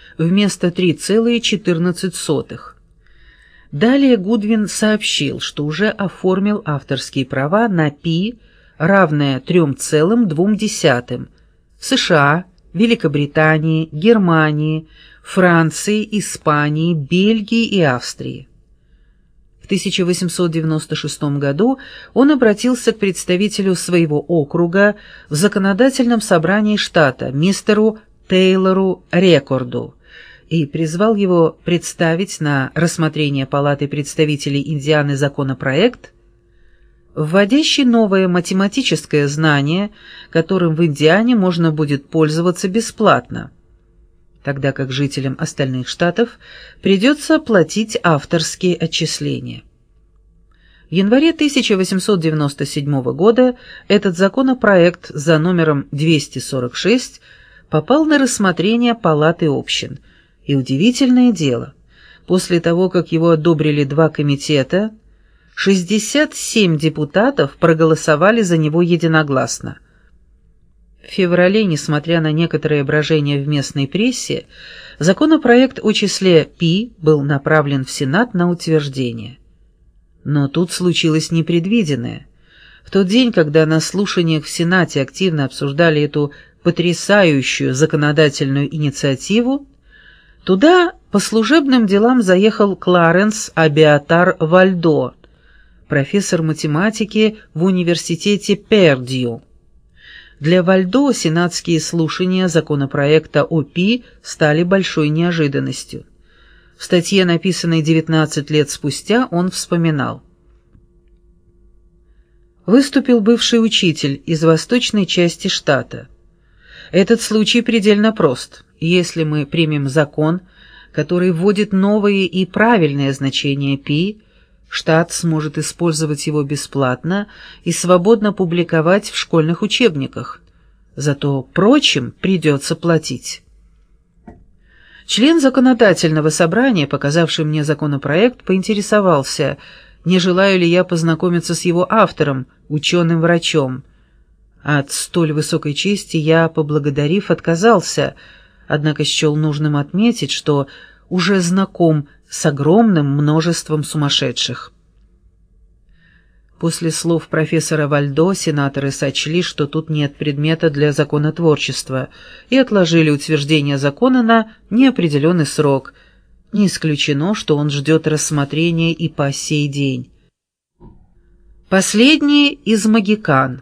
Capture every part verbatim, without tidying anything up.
вместо три целых четырнадцать сотых. Далее Гудвин сообщил, что уже оформил авторские права на π, равное трём целым двум десятым, в США, Великобритании, Германии, Франции, Испании, Бельгии и Австрии. В тысяча восемьсот девяносто шестом году он обратился к представителю своего округа в законодательном собрании штата, мистеру Тейлору Рекорду, и призвал его представить на рассмотрение Палаты представителей Индианы законопроект, вводящий новое математическое знание, которым в Индиане можно будет пользоваться бесплатно, тогда как жителям остальных штатов придется платить авторские отчисления. В январе тысяча восемьсот девяносто седьмого года этот законопроект за номером двести сорок шесть попал на рассмотрение Палаты общин, и удивительное дело, после того, как его одобрили два комитета, шестьдесят семь депутатов проголосовали за него единогласно. В феврале, несмотря на некоторые брожения в местной прессе, законопроект о числе π был направлен в Сенат на утверждение. Но тут случилось непредвиденное. В тот день, когда на слушаниях в Сенате активно обсуждали эту потрясающую законодательную инициативу, туда по служебным делам заехал Кларенс Абиатар Вальдо, профессор математики в университете Пердью. Для Вальдо сенатские слушания законопроекта о π стали большой неожиданностью. В статье, написанной девятнадцать лет спустя, он вспоминал: «Выступил бывший учитель из восточной части штата. Этот случай предельно прост. Если мы примем закон, который вводит новые и правильные значения π, штат сможет использовать его бесплатно и свободно публиковать в школьных учебниках. Зато прочим придется платить». Член законодательного собрания, показавший мне законопроект, поинтересовался, не желаю ли я познакомиться с его автором, ученым-врачом. От столь высокой чести я, поблагодарив, отказался, однако счел нужным отметить, что уже знаком с огромным множеством сумасшедших. После слов профессора Вальдо сенаторы сочли, что тут нет предмета для законотворчества, и отложили утверждение закона на неопределенный срок. Не исключено, что он ждет рассмотрения и по сей день. Последний из могикан.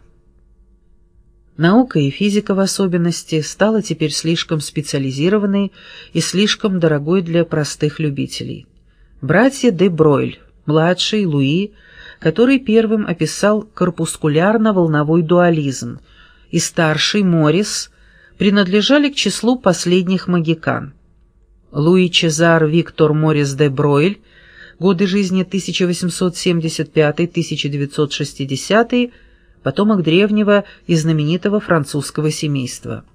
Наука и физика в особенности стала теперь слишком специализированной и слишком дорогой для простых любителей. Братья де Бройль, младший Луи, который первым описал корпускулярно-волновой дуализм, и старший Морис принадлежали к числу последних могикан. Луи Чезар Виктор Морис де Бройль, годы жизни тысяча восемьсот семьдесят пятый — тысяча девятьсот шестидесятый, потомок древнего и знаменитого французского семейства.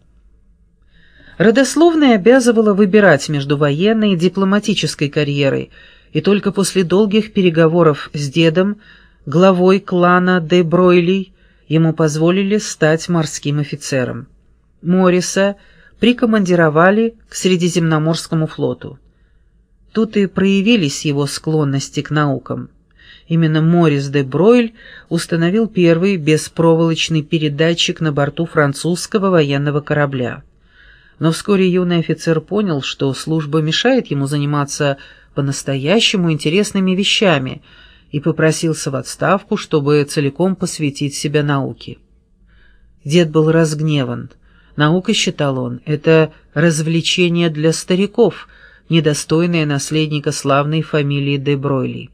Родословная обязывала выбирать между военной и дипломатической карьерой, и только после долгих переговоров с дедом, главой клана де Бройлей, ему позволили стать морским офицером. Мориса прикомандировали к Средиземноморскому флоту. Тут и проявились его склонности к наукам. Именно Морис де Бройль установил первый беспроволочный передатчик на борту французского военного корабля. Но вскоре юный офицер понял, что служба мешает ему заниматься по-настоящему интересными вещами, и попросился в отставку, чтобы целиком посвятить себя науке. Дед был разгневан. Наука, считал он, это развлечение для стариков, недостойное наследника славной фамилии де Бройлей.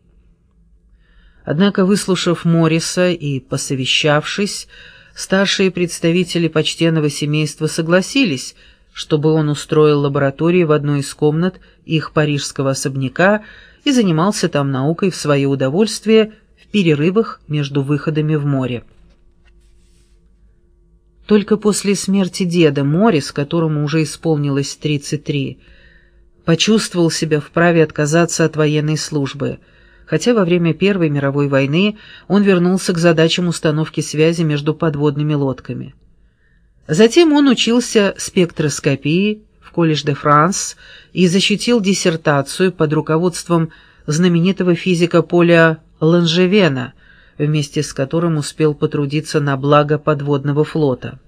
Однако, выслушав Мориса и посовещавшись, старшие представители почтенного семейства согласились, чтобы он устроил лабораторию в одной из комнат их парижского особняка и занимался там наукой в свое удовольствие в перерывах между выходами в море. Только после смерти деда Морис, которому уже исполнилось тридцать три, почувствовал себя вправе отказаться от военной службы, хотя во время Первой мировой войны он вернулся к задачам установки связи между подводными лодками. Затем он учился спектроскопии в Колледж де Франс и защитил диссертацию под руководством знаменитого физика Поля Ланжевена, вместе с которым успел потрудиться на благо подводного флота.